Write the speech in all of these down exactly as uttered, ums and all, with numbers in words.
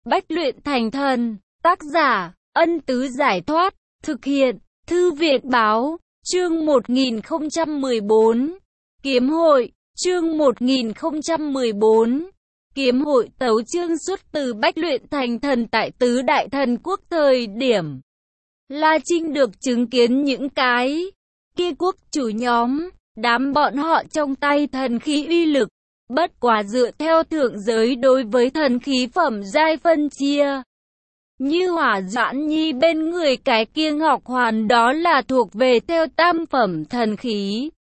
Bách luyện thành thần. Tác giả, Ân Tứ Giải Thoát. Thực hiện, Thư viện Báo. Chương một nghìn không trăm mười bốn. Kiếm hội. Chương một nghìn không trăm mười bốn. Kiếm hội tấu chương xuất từ Bách luyện thành thần tại tứ đại thần quốc thời điểm. La Trinh được chứng kiến những cái kia quốc chủ nhóm, đám bọn họ trong tay thần khí uy lực. Bất quá dựa theo thượng giới đối với thần khí phẩm giai phân chia. Như Hỏa Doãn Nhi bên người cái kia Ngọc Hoàn đó là thuộc về theo tam phẩm thần khí.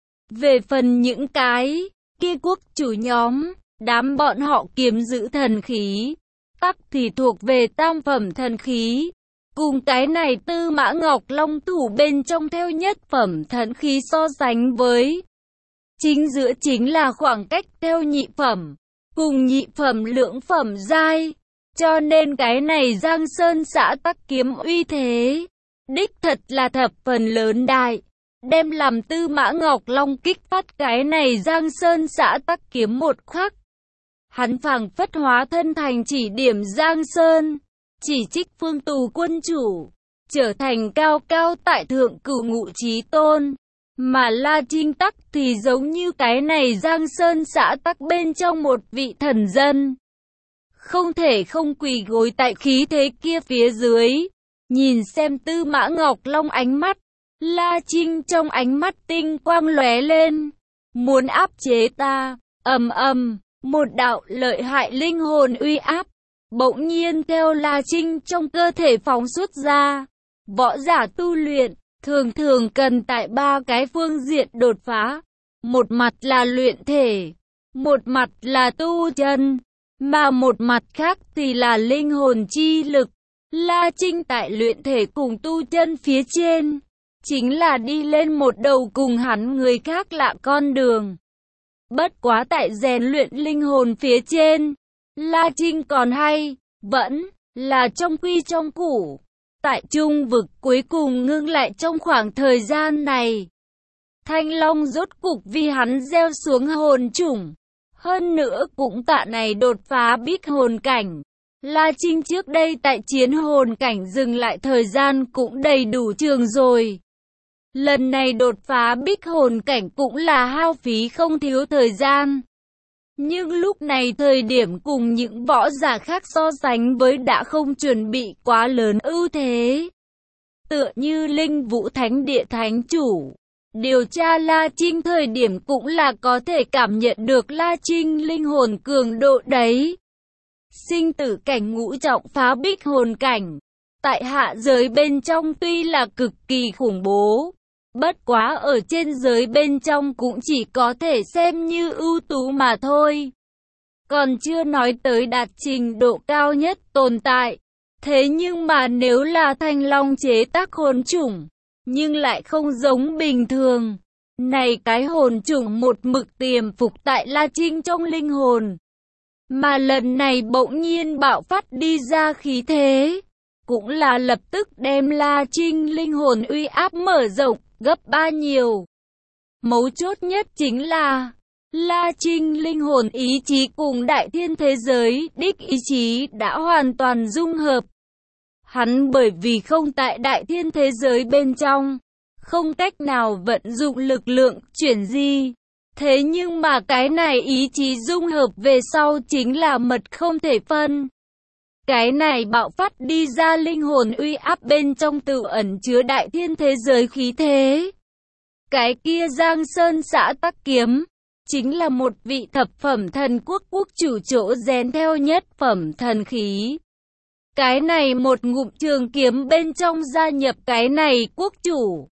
Về phần những cái kia quốc chủ nhóm, đám bọn họ kiếm giữ thần khí, tắc thì thuộc về tam phẩm thần khí. Cùng cái này Tư Mã Ngọc Long thủ bên trong theo nhất phẩm thần khí so sánh với. Chính giữa chính là khoảng cách theo nhị phẩm, cùng nhị phẩm lưỡng phẩm giai. Cho nên cái này Giang Sơn xã tắc kiếm uy thế, đích thật là thập phần lớn đại. Đem làm Tư Mã Ngọc Long kích phát cái này Giang Sơn xã tắc kiếm một khắc. Hắn phảng phất hóa thân thành chỉ điểm Giang Sơn, chỉ trích Phương Tù quân chủ, trở thành cao cao tại thượng cửu ngụ chí tôn. Mà La Trinh tắc thì giống như cái này Giang Sơn xã tắc bên trong một vị thần dân. Không thể không quỳ gối tại khí thế kia phía dưới. Nhìn xem Tư Mã Ngọc Long ánh mắt, La Trinh trong ánh mắt tinh quang lóe lên. Muốn áp chế ta, ầm ầm, một đạo lợi hại linh hồn uy áp bỗng nhiên theo La Trinh trong cơ thể phóng xuất ra. Võ giả tu luyện thường thường cần tại ba cái phương diện đột phá. Một mặt là luyện thể, một mặt là tu chân, mà một mặt khác thì là linh hồn chi lực. La Trinh tại luyện thể cùng tu chân phía trên, chính là đi lên một đầu cùng hắn người khác lạ con đường. Bất quá tại rèn luyện linh hồn phía trên, La Trinh còn hay, vẫn là trong quy trong củ. Tại trung vực cuối cùng ngưng lại trong khoảng thời gian này. Thanh Long rốt cục vì hắn gieo xuống hồn chủng. Hơn nữa cũng tạ này đột phá bích hồn cảnh. La Trinh trước đây tại chiến hồn cảnh dừng lại thời gian cũng đầy đủ trường rồi. Lần này đột phá bích hồn cảnh cũng là hao phí không thiếu thời gian. Nhưng lúc này thời điểm cùng những võ giả khác so sánh với đã không chuẩn bị quá lớn ưu thế. Tựa như Linh Vũ Thánh Địa Thánh Chủ, điều tra La Trinh thời điểm cũng là có thể cảm nhận được La Trinh linh hồn cường độ đấy. Sinh tử cảnh ngũ trọng phá bích hồn cảnh, tại hạ giới bên trong tuy là cực kỳ khủng bố. Bất quá ở trên giới bên trong cũng chỉ có thể xem như ưu tú mà thôi. Còn chưa nói tới đạt trình độ cao nhất tồn tại. Thế nhưng mà nếu là Thanh Long chế tác hồn chủng, nhưng lại không giống bình thường. Này cái hồn chủng một mực tiềm phục tại La Trinh trong linh hồn. Mà lần này bỗng nhiên bạo phát đi ra khí thế. Cũng là lập tức đem La Trinh linh hồn uy áp mở rộng gấp ba nhiều. Mấu chốt nhất chính là La Trinh linh hồn ý chí cùng đại thiên thế giới đích ý chí đã hoàn toàn dung hợp. Hắn bởi vì không tại đại thiên thế giới bên trong, không cách nào vận dụng lực lượng chuyển di. Thế nhưng mà cái này ý chí dung hợp về sau chính là mật không thể phân. Cái này bạo phát đi ra linh hồn uy áp bên trong tự ẩn chứa đại thiên thế giới khí thế. Cái kia Giang Sơn xã tắc kiếm, chính là một vị thập phẩm thần quốc quốc chủ chỗ rèn theo nhất phẩm thần khí. Cái này một ngụm trường kiếm bên trong gia nhập cái này quốc chủ.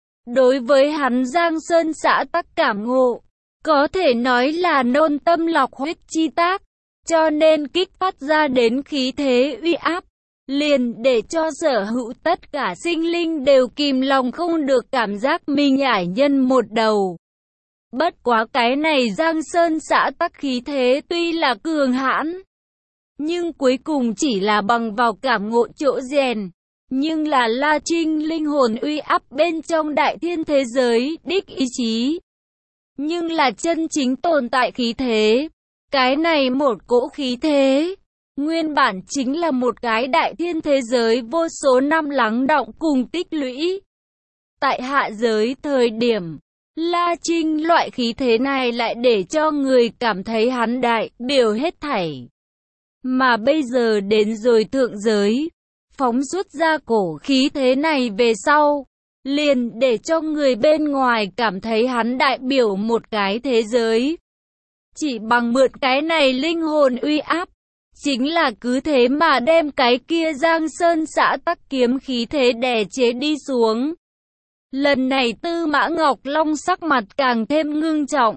Đối với hắn Giang Sơn xã tắc cảm ngộ, có thể nói là nôn tâm lọc huyết chi tác. Cho nên kích phát ra đến khí thế uy áp, liền để cho sở hữu tất cả sinh linh đều kìm lòng không được cảm giác mình ải nhân một đầu. Bất quá cái này Giang Sơn xã tắc khí thế tuy là cường hãn, nhưng cuối cùng chỉ là bằng vào cảm ngộ chỗ rèn. Nhưng là La Trinh linh hồn uy áp bên trong đại thiên thế giới đích ý chí. Nhưng là chân chính tồn tại khí thế. Cái này một cỗ khí thế, Nguyên bản chính là một cái đại thiên thế giới vô số năm lắng đọng cùng tích lũy. Tại hạ giới thời điểm La Trinh loại khí thế này lại để cho người cảm thấy hắn đại biểu hết thảy. Mà bây giờ đến rồi thượng giới, phóng xuất ra cổ khí thế này về sau, liền để cho người bên ngoài cảm thấy hắn đại biểu một cái thế giới. Chỉ bằng mượn cái này linh hồn uy áp, chính là cứ thế mà đem cái kia Giang Sơn xã tắc kiếm khí thế đè chế đi xuống. Lần này Tư Mã Ngọc Long sắc mặt càng thêm ngưng trọng.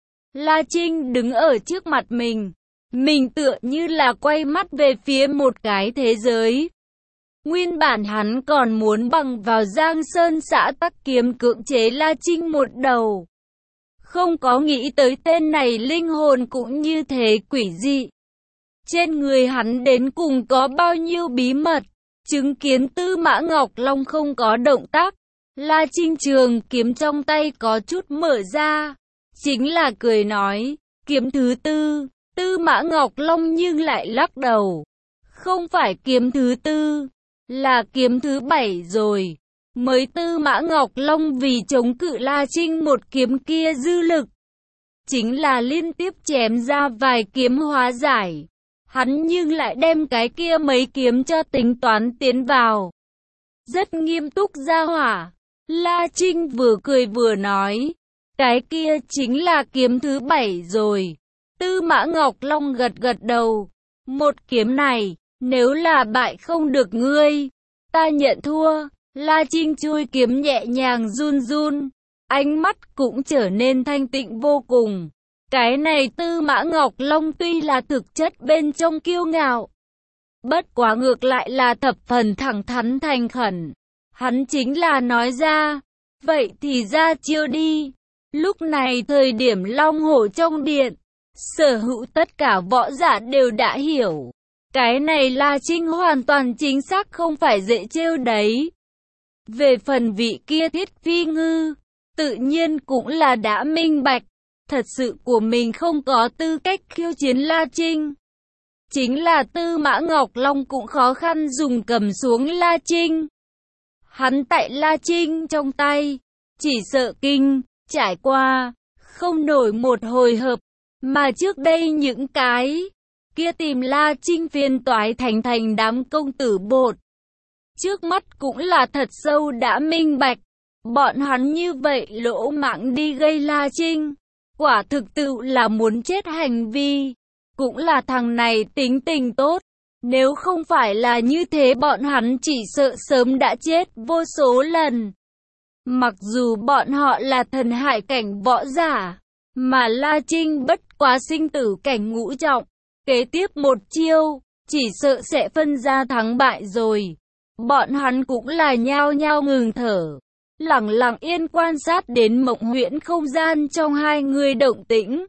La Trinh đứng ở trước mặt mình, mình tựa như là quay mắt về phía một cái thế giới. Nguyên bản hắn còn muốn bằng vào Giang Sơn xã tắc kiếm cưỡng chế La Trinh một đầu. Không có nghĩ tới tên này linh hồn cũng như thế quỷ dị. Trên người hắn đến cùng có bao nhiêu bí mật, chứng kiến Tư Mã Ngọc Long không có động tác. La Trinh trường kiếm trong tay có chút mở ra, chính là cười nói, kiếm thứ tư. Tư Mã Ngọc Long nhưng lại lắc đầu, không phải kiếm thứ tư, là kiếm thứ bảy rồi. Mới Tư Mã Ngọc Long vì chống cự La Trinh một kiếm kia dư lực, chính là liên tiếp chém ra vài kiếm hóa giải. Hắn nhưng lại đem cái kia mấy kiếm cho tính toán tiến vào. Rất nghiêm túc ra hỏa. La Trinh vừa cười vừa nói, cái kia chính là kiếm thứ bảy rồi. Tư Mã Ngọc Long gật gật đầu, một kiếm này, nếu là bại không được ngươi, ta nhận thua. La Trinh chui kiếm nhẹ nhàng run run, ánh mắt cũng trở nên thanh tịnh vô cùng. Cái này Tư Mã Ngọc Long tuy là thực chất bên trong kiêu ngạo, bất quá ngược lại là thập phần thẳng thắn thành khẩn. Hắn chính là nói ra, vậy thì ra chiêu đi. Lúc này thời điểm Long Hổ trong điện, sở hữu tất cả võ giả đều đã hiểu. Cái này La Trinh hoàn toàn chính xác không phải dễ trêu đấy. Về phần vị kia Thiết Phi Ngư, tự nhiên cũng là đã minh bạch. Thật sự của mình không có tư cách khiêu chiến La Trinh. Chính là Tư Mã Ngọc Long cũng khó khăn dùng cầm xuống La Trinh. Hắn tại La Trinh trong tay, chỉ sợ kinh, trải qua, không nổi một hồi hợp. Mà trước đây những cái kia tìm La Trinh phiền toái thành thành đám công tử bột. Trước mắt cũng là thật sâu đã minh bạch. Bọn hắn như vậy lỗ mãng đi gây La Trinh. Quả thực tự là muốn chết hành vi. Cũng là thằng này tính tình tốt. Nếu không phải là như thế bọn hắn chỉ sợ sớm đã chết vô số lần. Mặc dù bọn họ là thần hải cảnh võ giả, mà La Trinh bất quá sinh tử cảnh ngũ trọng. Kế tiếp một chiêu, chỉ sợ sẽ phân ra thắng bại rồi. Bọn hắn cũng là nhao nhao ngừng thở, lặng lặng yên quan sát đến Mộng Huyễn không gian trong hai người động tĩnh.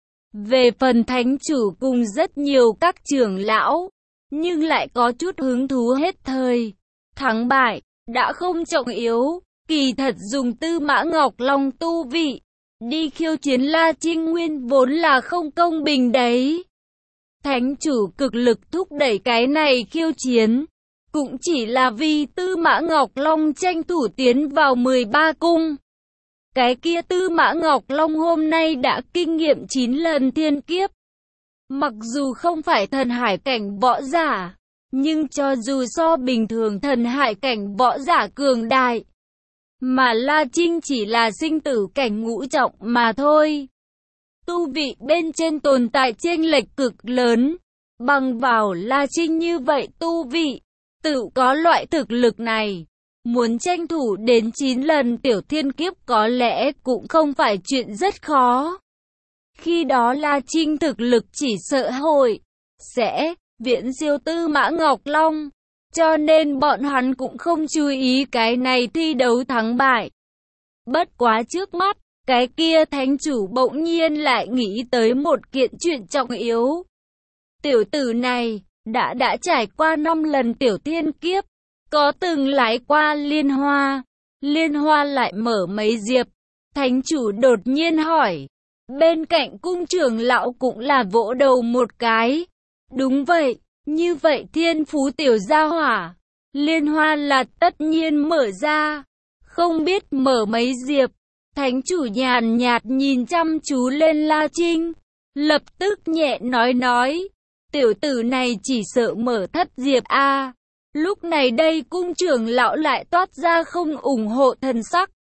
Về phần thánh chủ cùng rất nhiều các trưởng lão, nhưng lại có chút hứng thú hết thời. Thắng bại, đã không trọng yếu, kỳ thật dùng Tư Mã Ngọc Long tu vị, đi khiêu chiến La Trinh nguyên vốn là không công bình đấy. Thánh chủ cực lực thúc đẩy cái này khiêu chiến, cũng chỉ là vì Tư Mã Ngọc Long tranh thủ tiến vào mười ba cung. Cái kia Tư Mã Ngọc Long hôm nay đã kinh nghiệm chín lần thiên kiếp. Mặc dù không phải thần hải cảnh võ giả, nhưng cho dù so bình thường thần hải cảnh võ giả cường đại, mà La Trinh chỉ là sinh tử cảnh ngũ trọng mà thôi. Tu vị bên trên tồn tại chênh lệch cực lớn, bằng vào La Trinh như vậy tu vị, tự có loại thực lực này. Muốn tranh thủ đến chín lần tiểu thiên kiếp có lẽ cũng không phải chuyện rất khó. Khi đó La Trinh thực lực chỉ sợ hội sẽ viễn siêu Tư Mã Ngọc Long, cho nên bọn hắn cũng không chú ý cái này thi đấu thắng bại. Bất quá trước mắt, cái kia thánh chủ bỗng nhiên lại nghĩ tới một kiện chuyện trọng yếu. Tiểu tử này đã đã trải qua năm lần tiểu thiên kiếp, có từng lái qua liên hoa, liên hoa lại mở mấy diệp. Thánh chủ đột nhiên hỏi. Bên cạnh cung trưởng lão cũng là vỗ đầu một cái. Đúng vậy, Như vậy thiên phú tiểu gia hỏa, liên hoa là tất nhiên mở ra. Không biết mở mấy diệp, thánh chủ nhàn nhạt nhìn chăm chú lên La Trinh. Lập tức nhẹ nói nói, tiểu tử này chỉ sợ mở thất diệp a. Lúc này đây cung trưởng lão lại toát ra không ủng hộ thần sắc.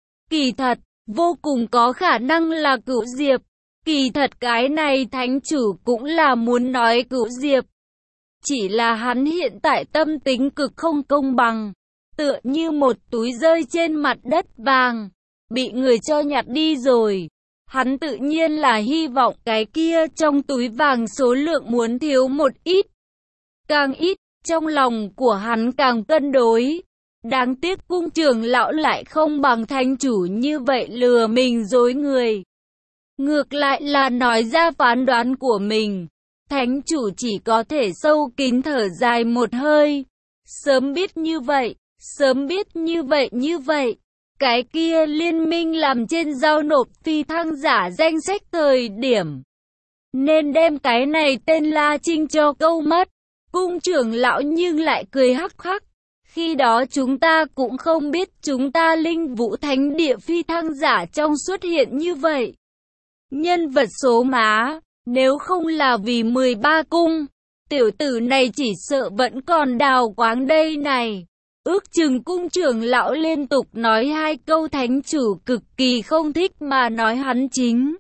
Kỳ thật, vô cùng có khả năng là cửu diệp. Kỳ thật cái này thánh chủ cũng là muốn nói cửu diệp. Chỉ là hắn hiện tại tâm tính cực không công bằng. Tựa như một túi rơi trên mặt đất vàng, bị người cho nhặt đi rồi. Hắn tự nhiên là hy vọng cái kia trong túi vàng số lượng muốn thiếu một ít. Càng ít, trong lòng của hắn càng cân đối. Đáng tiếc cung trưởng lão lại không bằng thánh chủ như vậy lừa mình dối người. Ngược lại là nói ra phán đoán của mình. Thánh chủ chỉ có thể sâu kín thở dài một hơi. Sớm biết như vậy, sớm biết như vậy như vậy. Cái kia liên minh làm trên giao nộp phi thăng giả danh sách thời điểm. Nên đem cái này tên La Trinh cho câu mất. Cung trưởng lão nhưng lại cười hắc hắc. Khi đó chúng ta cũng không biết chúng ta linh vũ thánh địa phi thăng giả trong xuất hiện như vậy. Nhân vật số má, nếu không là vì mười ba cung, tiểu tử này chỉ sợ vẫn còn đào quáng đây này. Ước chừng cung trưởng lão liên tục nói hai câu thánh chủ cực kỳ không thích mà nói hắn chính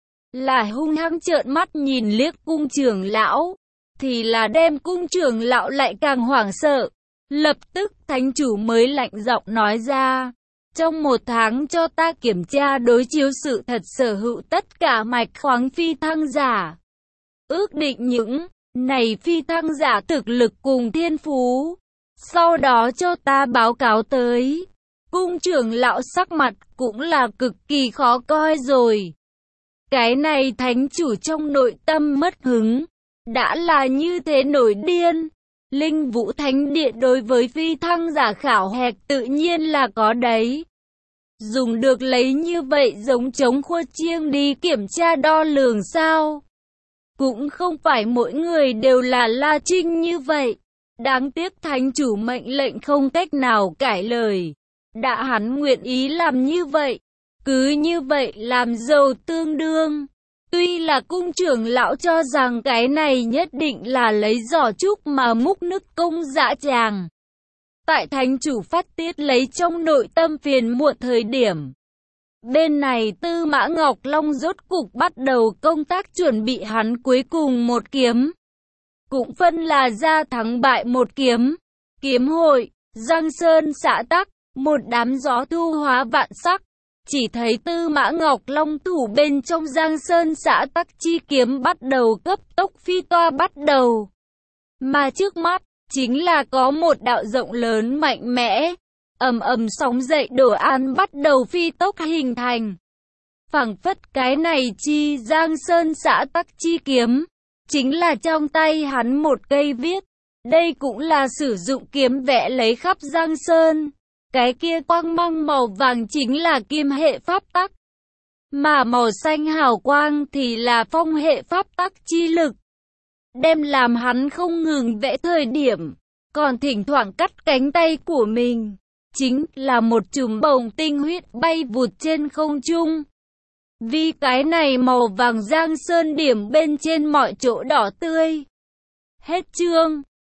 là hung hăng trợn mắt nhìn liếc cung trưởng lão, thì là đem cung trưởng lão lại càng hoảng sợ. Lập tức thánh chủ mới lạnh giọng nói ra, trong một tháng cho ta kiểm tra đối chiếu sự thật sở hữu tất cả mạch khoáng phi thăng giả. Ước định những này phi thăng giả thực lực cùng thiên phú. Sau đó cho ta báo cáo tới. Cung trưởng lão sắc mặt cũng là cực kỳ khó coi rồi. Cái này thánh chủ trong nội tâm mất hứng. Đã là như thế nổi điên. Linh vũ thánh địa đối với phi thăng giả khảo hạch tự nhiên là có đấy. Dùng được lấy như vậy giống chống khua chiêng đi kiểm tra đo lường sao? Cũng không phải mỗi người đều là La Trinh như vậy. Đáng tiếc thánh chủ mệnh lệnh không cách nào cãi lời. Đã hắn nguyện ý làm như vậy. Cứ như vậy làm giàu tương đương. Tuy là cung trưởng lão cho rằng cái này nhất định là lấy giỏ trúc mà múc nước công dã tràng. Tại thánh chủ phát tiết lấy trong nội tâm phiền muộn thời điểm. Bên này Tư Mã Ngọc Long rốt cục bắt đầu công tác chuẩn bị hắn cuối cùng một kiếm. Cũng phân là ra thắng bại một kiếm. Kiếm hội, Giang Sơn xã tắc, một đám gió thu hóa vạn sắc. Chỉ thấy Tư Mã Ngọc Long thủ bên trong Giang Sơn xã tắc chi kiếm bắt đầu cấp tốc phi toa bắt đầu. Mà trước mắt, chính là có một đạo rộng lớn mạnh mẽ. Ầm ầm sóng dậy đổ an bắt đầu phi tốc hình thành. Phảng phất cái này chi Giang Sơn xã tắc chi kiếm. Chính là trong tay hắn một cây viết. Đây cũng là sử dụng kiếm vẽ lấy khắp Giang Sơn. Cái kia quang mang màu vàng chính là kim hệ pháp tắc. Mà màu xanh hào quang thì là phong hệ pháp tắc chi lực. Đem làm hắn không ngừng vẽ thời điểm. Còn thỉnh thoảng cắt cánh tay của mình. Chính là một chùm bồng tinh huyết bay vụt trên không trung. Vì cái này màu vàng Giang Sơn điểm bên trên mọi chỗ đỏ tươi. Hết chương.